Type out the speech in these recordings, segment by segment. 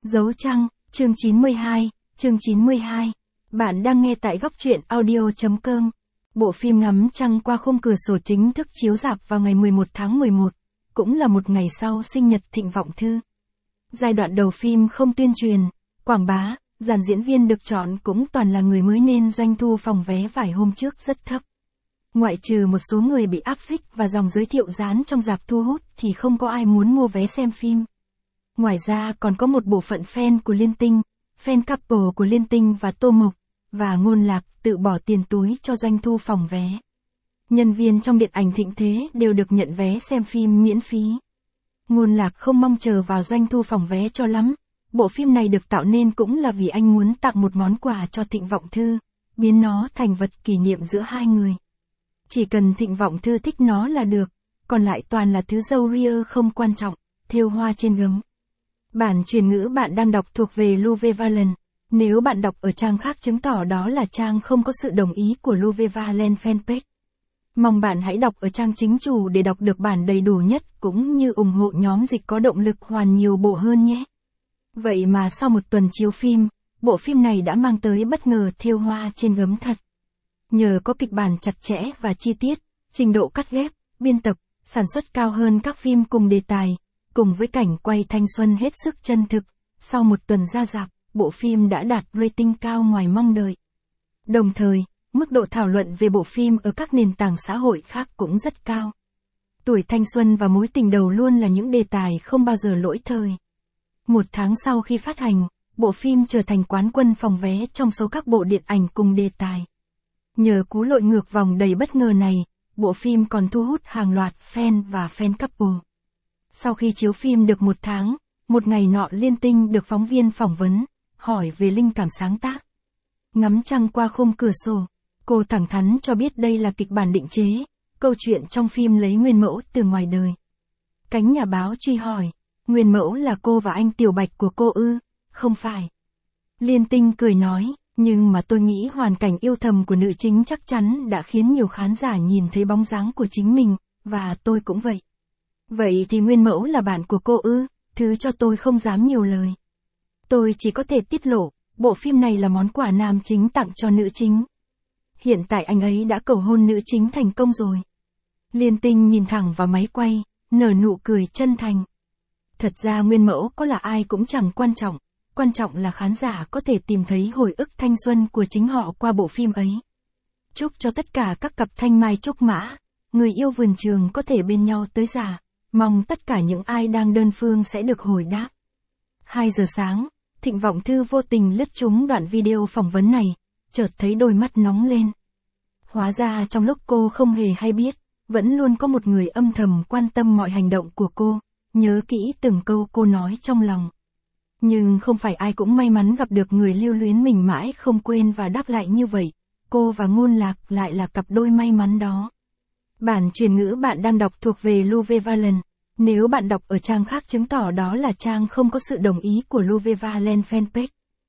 Dấu trăng, chương 92. Bạn đang nghe tại góc truyện audio.com. Bộ phim Ngắm trăng qua khung cửa sổ chính thức chiếu rạp vào ngày 11 tháng 11, cũng là một ngày sau sinh nhật Thịnh Vọng Thư. Giai đoạn đầu phim không tuyên truyền, quảng bá, dàn diễn viên được chọn cũng toàn là người mới nên doanh thu phòng vé vài hôm trước rất thấp. Ngoại trừ một số người bị áp phích và dòng giới thiệu dán trong rạp thu hút thì không có ai muốn mua vé xem phim. Ngoài ra còn có một bộ phận fan của Liên Tinh, fan couple của Liên Tinh và Tô Mộc, và Ngôn Lạc tự bỏ tiền túi cho doanh thu phòng vé. Nhân viên trong điện ảnh thịnh thế đều được nhận vé xem phim miễn phí. Ngôn Lạc không mong chờ vào doanh thu phòng vé cho lắm, bộ phim này được tạo nên cũng là vì anh muốn tặng một món quà cho Thịnh Vọng Thư, biến nó thành vật kỷ niệm giữa hai người. Chỉ cần Thịnh Vọng Thư thích nó là được, còn lại toàn là thứ râu ria không quan trọng, thêu hoa trên gấm. Bản truyền ngữ bạn đang đọc thuộc về Louve Valen. Nếu bạn đọc ở trang khác chứng tỏ đó là trang không có sự đồng ý của Louve Valen fanpage. Mong bạn hãy đọc ở trang chính chủ để đọc được bản đầy đủ nhất cũng như ủng hộ nhóm dịch có động lực hoàn nhiều bộ hơn nhé. Vậy mà sau một tuần chiếu phim, bộ phim này đã mang tới bất ngờ thêu hoa trên gấm thật. Nhờ có kịch bản chặt chẽ và chi tiết, trình độ cắt ghép, biên tập, sản xuất cao hơn các phim cùng đề tài, cùng với cảnh quay thanh xuân hết sức chân thực, sau một tuần ra rạp, bộ phim đã đạt rating cao ngoài mong đợi. Đồng thời, mức độ thảo luận về bộ phim ở các nền tảng xã hội khác cũng rất cao. Tuổi thanh xuân và mối tình đầu luôn là những đề tài không bao giờ lỗi thời. Một tháng sau khi phát hành, bộ phim trở thành quán quân phòng vé trong số các bộ điện ảnh cùng đề tài. Nhờ cú lội ngược vòng đầy bất ngờ này, bộ phim còn thu hút hàng loạt fan và fan couple. Sau khi chiếu phim được một tháng, một ngày nọ Liên Tinh được phóng viên phỏng vấn, hỏi về linh cảm sáng tác. Ngắm trăng qua khung cửa sổ, cô thẳng thắn cho biết đây là kịch bản định chế, câu chuyện trong phim lấy nguyên mẫu từ ngoài đời. Cánh nhà báo truy hỏi, nguyên mẫu là cô và anh Tiểu Bạch của cô ư? Không phải. Liên Tinh cười nói, nhưng mà tôi nghĩ hoàn cảnh yêu thầm của nữ chính chắc chắn đã khiến nhiều khán giả nhìn thấy bóng dáng của chính mình, và tôi cũng vậy. Vậy thì nguyên mẫu là bạn của cô ư? Thứ cho tôi không dám nhiều lời. Tôi chỉ có thể tiết lộ, bộ phim này là món quà nam chính tặng cho nữ chính. Hiện tại anh ấy đã cầu hôn nữ chính thành công rồi. Liên Tinh nhìn thẳng vào máy quay, nở nụ cười chân thành. Thật ra nguyên mẫu có là ai cũng chẳng quan trọng là khán giả có thể tìm thấy hồi ức thanh xuân của chính họ qua bộ phim ấy. Chúc cho tất cả các cặp thanh mai trúc mã, người yêu vườn trường có thể bên nhau tới già. Mong tất cả những ai đang đơn phương sẽ được hồi đáp. 2 giờ sáng, Thịnh Vọng Thư vô tình lướt trúng đoạn video phỏng vấn này, chợt thấy đôi mắt nóng lên. Hóa ra trong lúc cô không hề hay biết, vẫn luôn có một người âm thầm quan tâm mọi hành động của cô, nhớ kỹ từng câu cô nói trong lòng. Nhưng không phải ai cũng may mắn gặp được người lưu luyến mình mãi không quên và đáp lại như vậy, cô và Ngôn Lạc lại là cặp đôi may mắn đó. Bản truyền ngữ bạn đang đọc thuộc về Louve Valen. Nếu bạn đọc ở trang khác chứng tỏ đó là trang không có sự đồng ý của Louve Valen fanpage.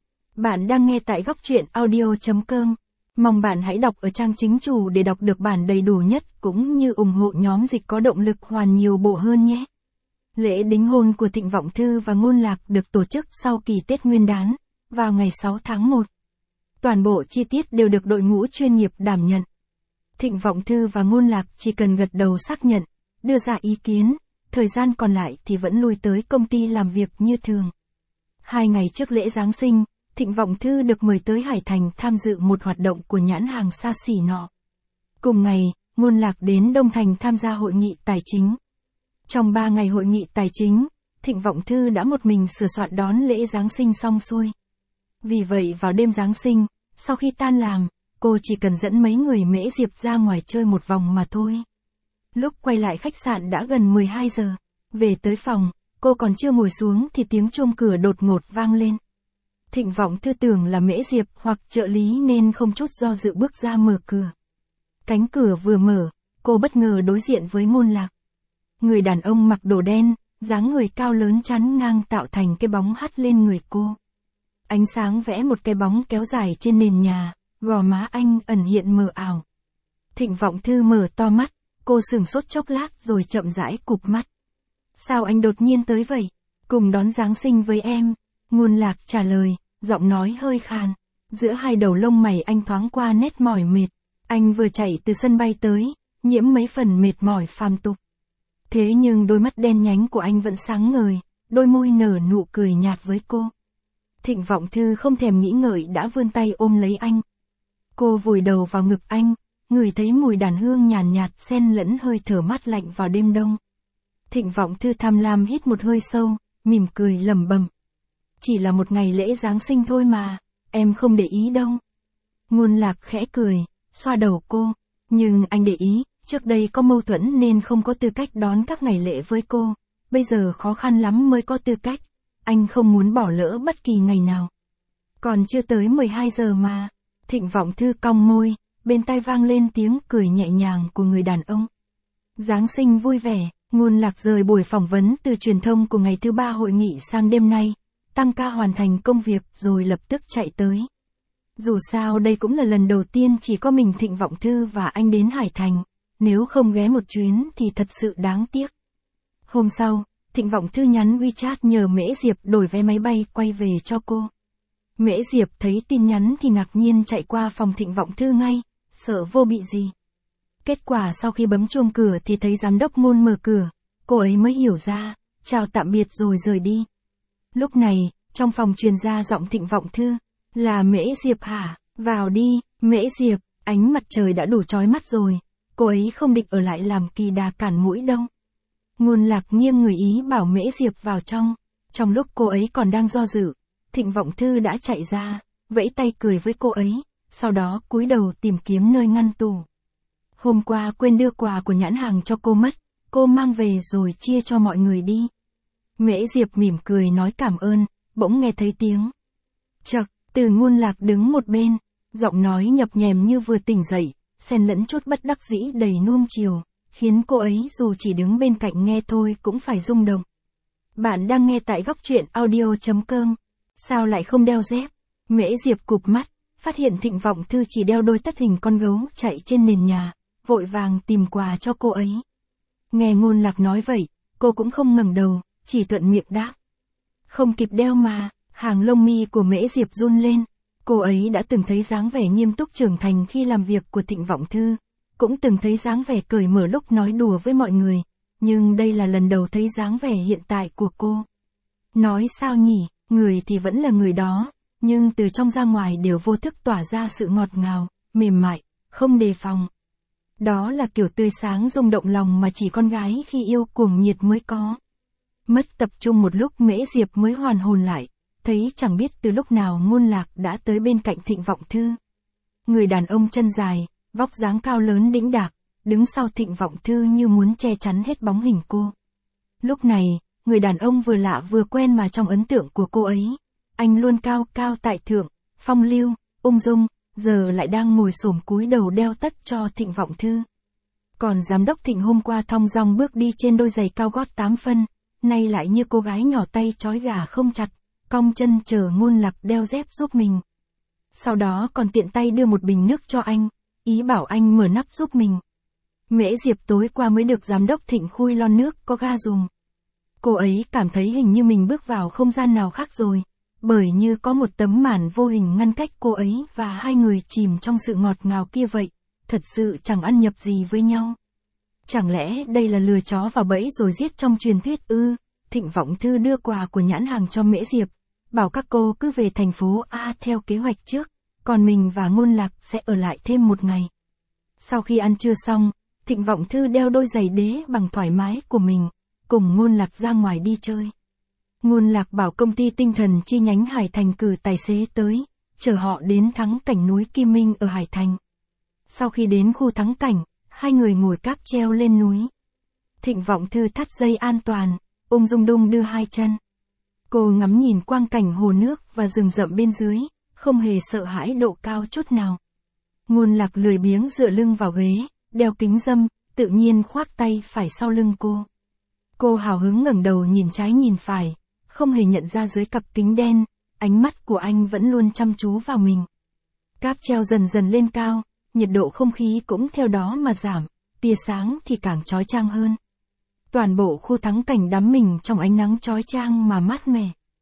Bạn đang nghe tại góc truyện audio.com. Mong bạn hãy đọc ở trang chính chủ để đọc được bản đầy đủ nhất cũng như ủng hộ nhóm dịch có động lực hoàn nhiều bộ hơn nhé. Lễ đính hôn của Thịnh Vọng Thư và Ngôn Lạc được tổ chức sau kỳ Tết Nguyên đán, vào ngày 6 tháng 1. Toàn bộ chi tiết đều được đội ngũ chuyên nghiệp đảm nhận. Thịnh Vọng Thư và Ngôn Lạc chỉ cần gật đầu xác nhận, đưa ra ý kiến, thời gian còn lại thì vẫn lui tới công ty làm việc như thường. 2 ngày trước lễ Giáng sinh, Thịnh Vọng Thư được mời tới Hải Thành tham dự một hoạt động của nhãn hàng xa xỉ nọ. Cùng ngày, Ngôn Lạc đến Đông Thành tham gia hội nghị tài chính. Trong 3 ngày hội nghị tài chính, Thịnh Vọng Thư đã một mình sửa soạn đón lễ Giáng sinh xong xuôi. Vì vậy vào đêm Giáng sinh, sau khi tan làm, cô chỉ cần dẫn mấy người Mễ Diệp ra ngoài chơi một vòng mà thôi. Lúc quay lại khách sạn đã gần 12 giờ. Về tới phòng, cô còn chưa ngồi xuống thì tiếng chuông cửa đột ngột vang lên. Thịnh Vọng Thư tưởng là Mễ Diệp hoặc trợ lý nên không chút do dự bước ra mở cửa. Cánh cửa vừa mở, cô bất ngờ đối diện với Ngôn Lạc. Người đàn ông mặc đồ đen, dáng người cao lớn chắn ngang tạo thành cái bóng hắt lên người cô. Ánh sáng vẽ một cái bóng kéo dài trên nền nhà, gò má anh ẩn hiện mờ ảo. Thịnh Vọng Thư mở to mắt, cô sửng sốt chốc lát rồi chậm rãi cụp mắt. Sao anh đột nhiên tới vậy? Cùng đón Giáng sinh với em. Ngôn Lạc trả lời, giọng nói hơi khàn. Giữa hai đầu lông mày anh thoáng qua nét mỏi mệt. Anh vừa chạy từ sân bay tới, nhiễm mấy phần mệt mỏi phàm tục. Thế nhưng đôi mắt đen nhánh của anh vẫn sáng ngời, đôi môi nở nụ cười nhạt với cô. Thịnh Vọng Thư không thèm nghĩ ngợi đã vươn tay ôm lấy anh. Cô vùi đầu vào ngực anh, ngửi thấy mùi đàn hương nhàn nhạt xen lẫn hơi thở mát lạnh vào đêm đông. Thịnh Vọng Thư tham lam hít một hơi sâu, mỉm cười lẩm bẩm. Chỉ là một ngày lễ Giáng sinh thôi mà, em không để ý đâu. Ngôn Lạc khẽ cười, xoa đầu cô, nhưng anh để ý, trước đây có mâu thuẫn nên không có tư cách đón các ngày lễ với cô, bây giờ khó khăn lắm mới có tư cách, anh không muốn bỏ lỡ bất kỳ ngày nào. Còn chưa tới 12 giờ mà, Thịnh Vọng Thư cong môi, bên tai vang lên tiếng cười nhẹ nhàng của người đàn ông. Giáng sinh vui vẻ, Ngôn Lạc rời buổi phỏng vấn từ truyền thông của ngày thứ 3 hội nghị sang đêm nay, tăng ca hoàn thành công việc rồi lập tức chạy tới. Dù sao đây cũng là lần đầu tiên chỉ có mình Thịnh Vọng Thư và anh đến Hải Thành, nếu không ghé một chuyến thì thật sự đáng tiếc. Hôm sau, Thịnh Vọng Thư nhắn WeChat nhờ Mễ Diệp đổi vé máy bay quay về cho cô. Mễ Diệp thấy tin nhắn thì ngạc nhiên chạy qua phòng Thịnh Vọng Thư ngay, sợ vô bị gì. Kết quả sau khi bấm chuông cửa thì thấy giám đốc Ngôn mở cửa, cô ấy mới hiểu ra, chào tạm biệt rồi rời đi. Lúc này, trong phòng truyền ra giọng Thịnh Vọng Thư, là Mễ Diệp hả, vào đi, Mễ Diệp, ánh mặt trời đã đủ chói mắt rồi, cô ấy không định ở lại làm kỳ đà cản mũi đâu. Ngôn Lạc nghiêng người ý bảo Mễ Diệp vào trong lúc cô ấy còn đang do dự, Thịnh Vọng Thư đã chạy ra, vẫy tay cười với cô ấy, sau đó cúi đầu tìm kiếm nơi ngăn tủ. Hôm qua quên đưa quà của nhãn hàng cho cô mất, cô mang về rồi chia cho mọi người đi. Mễ Diệp mỉm cười nói cảm ơn, bỗng nghe thấy tiếng chậc từ Ngôn Lạc đứng một bên, giọng nói nhập nhèm như vừa tỉnh dậy, xen lẫn chút bất đắc dĩ đầy nuông chiều, khiến cô ấy dù chỉ đứng bên cạnh nghe thôi cũng phải rung động. Bạn đang nghe tại góc truyện audio.com. Sao lại không đeo dép? Mễ Diệp cụp mắt, phát hiện Thịnh Vọng Thư chỉ đeo đôi tất hình con gấu chạy trên nền nhà, vội vàng tìm quà cho cô ấy. Nghe Ngôn Lạc nói vậy, cô cũng không ngẩng đầu, chỉ thuận miệng đáp. Không kịp đeo mà, hàng lông mi của Mễ Diệp run lên. Cô ấy đã từng thấy dáng vẻ nghiêm túc trưởng thành khi làm việc của Thịnh Vọng Thư, cũng từng thấy dáng vẻ cởi mở lúc nói đùa với mọi người, nhưng đây là lần đầu thấy dáng vẻ hiện tại của cô. Nói sao nhỉ, người thì vẫn là người đó, nhưng từ trong ra ngoài đều vô thức tỏa ra sự ngọt ngào, mềm mại, không đề phòng. Đó là kiểu tươi sáng rung động lòng mà chỉ con gái khi yêu cuồng nhiệt mới có. Mất tập trung một lúc Mễ Diệp mới hoàn hồn lại, thấy chẳng biết từ lúc nào Ngôn Lạc đã tới bên cạnh Thịnh Vọng Thư. Người đàn ông chân dài, vóc dáng cao lớn đĩnh đạc, đứng sau Thịnh Vọng Thư như muốn che chắn hết bóng hình cô. Lúc này, người đàn ông vừa lạ vừa quen mà trong ấn tượng của cô ấy, anh luôn cao cao tại thượng, phong lưu, ung dung, giờ lại đang ngồi xổm cúi đầu đeo tất cho Thịnh Vọng Thư. Còn giám đốc Thịnh hôm qua thong dong bước đi trên đôi giày cao gót 8 phân, nay lại như cô gái nhỏ tay trói gà không chặt, cong chân chờ Ngôn Lạc đeo dép giúp mình. Sau đó còn tiện tay đưa một bình nước cho anh, ý bảo anh mở nắp giúp mình. Mễ Diệp tối qua mới được giám đốc Thịnh khui lon nước có ga dùng. Cô ấy cảm thấy hình như mình bước vào không gian nào khác rồi, bởi như có một tấm màn vô hình ngăn cách cô ấy và hai người chìm trong sự ngọt ngào kia vậy, thật sự chẳng ăn nhập gì với nhau. Chẳng lẽ đây là lừa chó vào bẫy rồi giết trong truyền thuyết ư? Thịnh Vọng Thư đưa quà của nhãn hàng cho Mễ Diệp, bảo các cô cứ về thành phố A theo kế hoạch trước, còn mình và Ngôn Lạc sẽ ở lại thêm một ngày. Sau khi ăn trưa xong, Thịnh Vọng Thư đeo đôi giày đế bằng thoải mái của mình, cùng Ngôn Lạc ra ngoài đi chơi. Ngôn Lạc bảo công ty tinh thần chi nhánh Hải Thành cử tài xế tới, chở họ đến thắng cảnh núi Kim Minh ở Hải Thành. Sau khi đến khu thắng cảnh, hai người ngồi cáp treo lên núi. Thịnh Vọng Thư thắt dây an toàn, ung dung đung đưa hai chân. Cô ngắm nhìn quang cảnh hồ nước và rừng rậm bên dưới, không hề sợ hãi độ cao chút nào. Ngôn Lạc lười biếng dựa lưng vào ghế, đeo kính râm, tự nhiên khoác tay phải sau lưng cô. Cô hào hứng ngẩng đầu nhìn trái nhìn phải, không hề nhận ra dưới cặp kính đen, ánh mắt của anh vẫn luôn chăm chú vào mình. Cáp treo dần dần lên cao, nhiệt độ không khí cũng theo đó mà giảm, tia sáng thì càng chói chang hơn. Toàn bộ khu thắng cảnh đắm mình trong ánh nắng chói chang mà mát mẻ.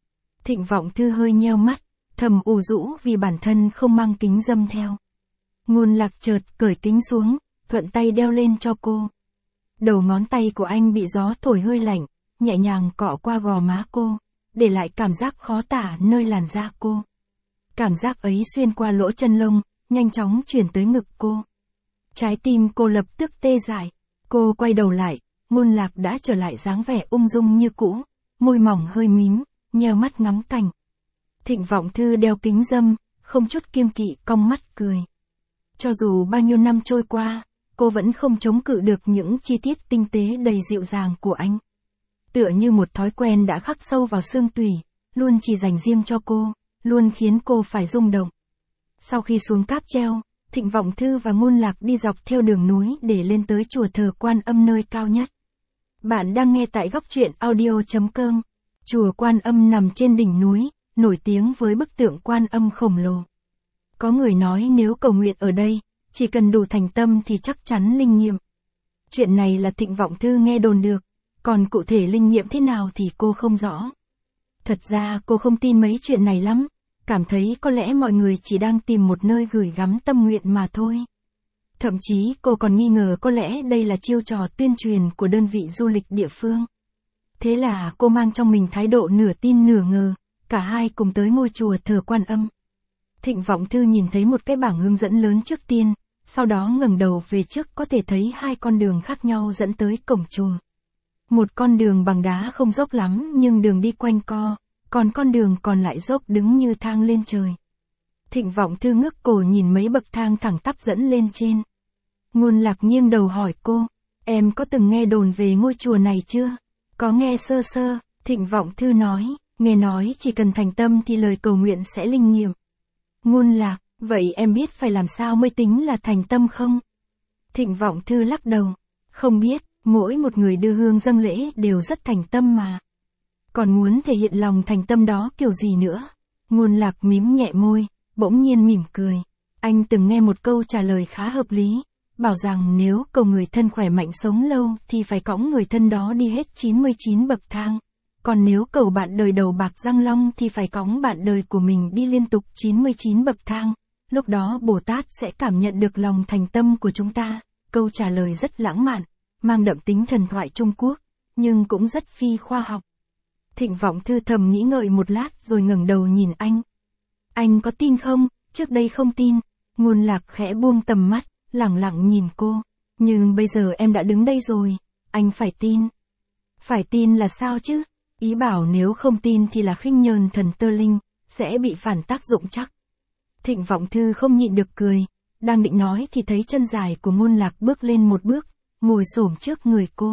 Thịnh Vọng Thư hơi nheo mắt, thầm ủ rũ vì bản thân không mang kính râm theo. Ngôn Lạc chợt cởi kính xuống, thuận tay đeo lên cho cô. Đầu ngón tay của anh bị gió thổi hơi lạnh, nhẹ nhàng cọ qua gò má cô, để lại cảm giác khó tả nơi làn da cô. Cảm giác ấy xuyên qua lỗ chân lông, nhanh chóng chuyển tới ngực cô. Trái tim cô lập tức tê dại. Cô quay đầu lại, Ngôn Lạc đã trở lại dáng vẻ ung dung như cũ, môi mỏng hơi mím, nheo mắt ngắm cảnh. Thịnh Vọng Thư đeo kính râm, không chút kiêng kỵ cong mắt cười. Cho dù bao nhiêu năm trôi qua, cô vẫn không chống cự được những chi tiết tinh tế đầy dịu dàng của anh. Tựa như một thói quen đã khắc sâu vào xương tủy, luôn chỉ dành riêng cho cô, luôn khiến cô phải rung động. Sau khi xuống cáp treo, Thịnh Vọng Thư và Ngôn Lạc đi dọc theo đường núi để lên tới chùa thờ Quan Âm nơi cao nhất. Bạn đang nghe tại góc truyện audio.com. Chùa Quan Âm nằm trên đỉnh núi, nổi tiếng với bức tượng Quan Âm khổng lồ. Có người nói nếu cầu nguyện ở đây, chỉ cần đủ thành tâm thì chắc chắn linh nghiệm. Chuyện này là Thịnh Vọng Thư nghe đồn được, còn cụ thể linh nghiệm thế nào thì cô không rõ. Thật ra cô không tin mấy chuyện này lắm, cảm thấy có lẽ mọi người chỉ đang tìm một nơi gửi gắm tâm nguyện mà thôi. Thậm chí cô còn nghi ngờ có lẽ đây là chiêu trò tuyên truyền của đơn vị du lịch địa phương. Thế là cô mang trong mình thái độ nửa tin nửa ngờ, cả hai cùng tới ngôi chùa thờ Quan Âm. Thịnh Vọng Thư nhìn thấy một cái bảng hướng dẫn lớn trước tiên, sau đó ngẩng đầu về trước có thể thấy hai con đường khác nhau dẫn tới cổng chùa. Một con đường bằng đá không dốc lắm nhưng đường đi quanh co, còn con đường còn lại dốc đứng như thang lên trời. Thịnh Vọng Thư ngước cổ nhìn mấy bậc thang thẳng tắp dẫn lên trên. Ngôn Lạc nghiêng đầu hỏi cô, em có từng nghe đồn về ngôi chùa này chưa? Có nghe sơ sơ, Thịnh Vọng Thư nói, nghe nói chỉ cần thành tâm thì lời cầu nguyện sẽ linh nghiệm. Ngôn Lạc, vậy em biết phải làm sao mới tính là thành tâm không? Thịnh Vọng Thư lắc đầu, không biết, mỗi một người đưa hương dâng lễ đều rất thành tâm mà. Còn muốn thể hiện lòng thành tâm đó kiểu gì nữa? Ngôn Lạc mím nhẹ môi, bỗng nhiên mỉm cười. Anh từng nghe một câu trả lời khá hợp lý, bảo rằng nếu cầu người thân khỏe mạnh sống lâu thì phải cõng người thân đó đi hết 99 bậc thang. Còn nếu cầu bạn đời đầu bạc răng long thì phải cõng bạn đời của mình đi liên tục 99 bậc thang. Lúc đó Bồ Tát sẽ cảm nhận được lòng thành tâm của chúng ta. Câu trả lời rất lãng mạn, mang đậm tính thần thoại Trung Quốc, nhưng cũng rất phi khoa học. Thịnh Vọng Thư thầm nghĩ ngợi một lát rồi ngẩng đầu nhìn anh. Anh có tin không? Trước đây không tin. Ngôn Lạc khẽ buông tầm mắt, lẳng lặng nhìn cô. Nhưng bây giờ em đã đứng đây rồi, anh phải tin. Phải tin là sao chứ? Ý bảo nếu không tin thì là khinh nhờn thần tơ linh, sẽ bị phản tác dụng chắc. Thịnh Vọng Thư không nhịn được cười, đang định nói thì thấy chân dài của Ngôn Lạc bước lên một bước, ngồi xổm trước người cô.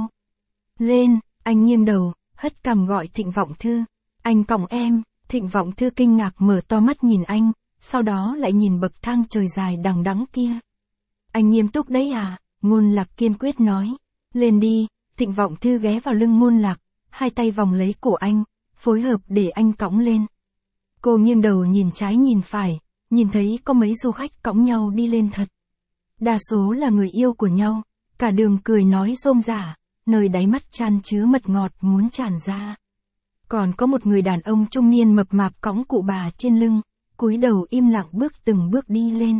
Lên, anh nghiêng đầu, hất cằm gọi Thịnh Vọng Thư. Anh cõng em. Thịnh Vọng Thư kinh ngạc mở to mắt nhìn anh, sau đó lại nhìn bậc thang trời dài đằng đẵng kia. Anh nghiêm túc đấy à? Ngôn Lạc kiên quyết nói. Lên đi. Thịnh Vọng Thư ghé vào lưng Ngôn Lạc, hai tay vòng lấy cổ anh, phối hợp để anh cõng lên. Cô nghiêng đầu nhìn trái nhìn phải, nhìn thấy có mấy du khách cõng nhau đi lên thật. Đa số là người yêu của nhau, cả đường cười nói rôm rả, nơi đáy mắt chan chứa mật ngọt muốn tràn ra. Còn có một người đàn ông trung niên mập mạp cõng cụ bà trên lưng, cúi đầu im lặng bước từng bước đi lên.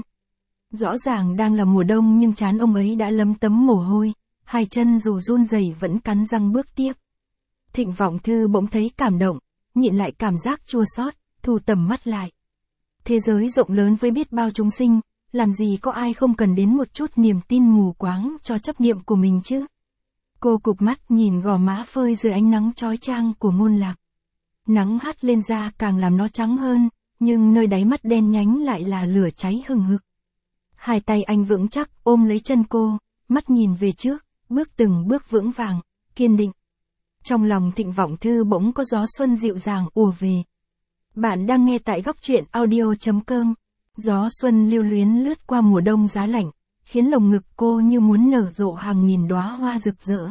Rõ ràng đang là mùa đông nhưng trán ông ấy đã lấm tấm mồ hôi, hai chân dù run rẩy vẫn cắn răng bước tiếp. Thịnh Vọng Thư bỗng thấy cảm động, nhịn lại cảm giác chua xót, thu tầm mắt lại. Thế giới rộng lớn với biết bao chúng sinh, làm gì có ai không cần đến một chút niềm tin mù quáng cho chấp niệm của mình chứ? Cô cụp mắt nhìn gò má phơi dưới ánh nắng chói chang của Ngôn Lạc. Nắng hắt lên da càng làm nó trắng hơn, nhưng nơi đáy mắt đen nhánh lại là lửa cháy hừng hực. Hai tay anh vững chắc ôm lấy chân cô, mắt nhìn về trước, bước từng bước vững vàng, kiên định. Trong lòng Thịnh Vọng Thư bỗng có gió xuân dịu dàng ùa về. Bạn đang nghe tại góc truyện audio.com. Gió xuân lưu luyến lướt qua mùa đông giá lạnh, khiến lồng ngực cô như muốn nở rộ hàng nghìn đóa hoa rực rỡ.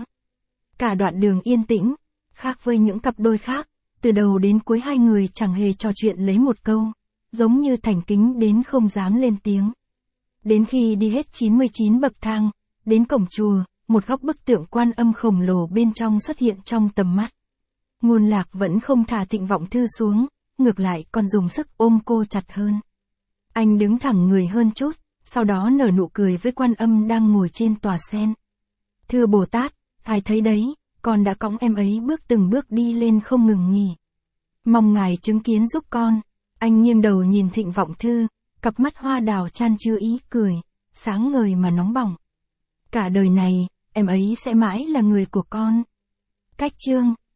Cả đoạn đường yên tĩnh, khác với những cặp đôi khác, từ đầu đến cuối hai người chẳng hề trò chuyện lấy một câu, giống như thành kính đến không dám lên tiếng. Đến khi đi hết 99 bậc thang, đến cổng chùa, một góc bức tượng Quan Âm khổng lồ bên trong xuất hiện trong tầm mắt. Ngôn Lạc vẫn không thả Thịnh Vọng Thư xuống, ngược lại còn dùng sức ôm cô chặt hơn. Anh đứng thẳng người hơn chút, sau đó nở nụ cười với Quan Âm đang ngồi trên tòa sen. Thưa Bồ Tát, Ngài thấy đấy, con đã cõng em ấy từng bước đi lên không ngừng nghỉ. Mong Ngài chứng kiến giúp con. Anh nghiêng đầu nhìn Thịnh Vọng Thư, cặp mắt hoa đào chan chứa ý cười, sáng ngời mà nóng bỏng. Cả đời này, em ấy sẽ mãi là người của con. Cách chương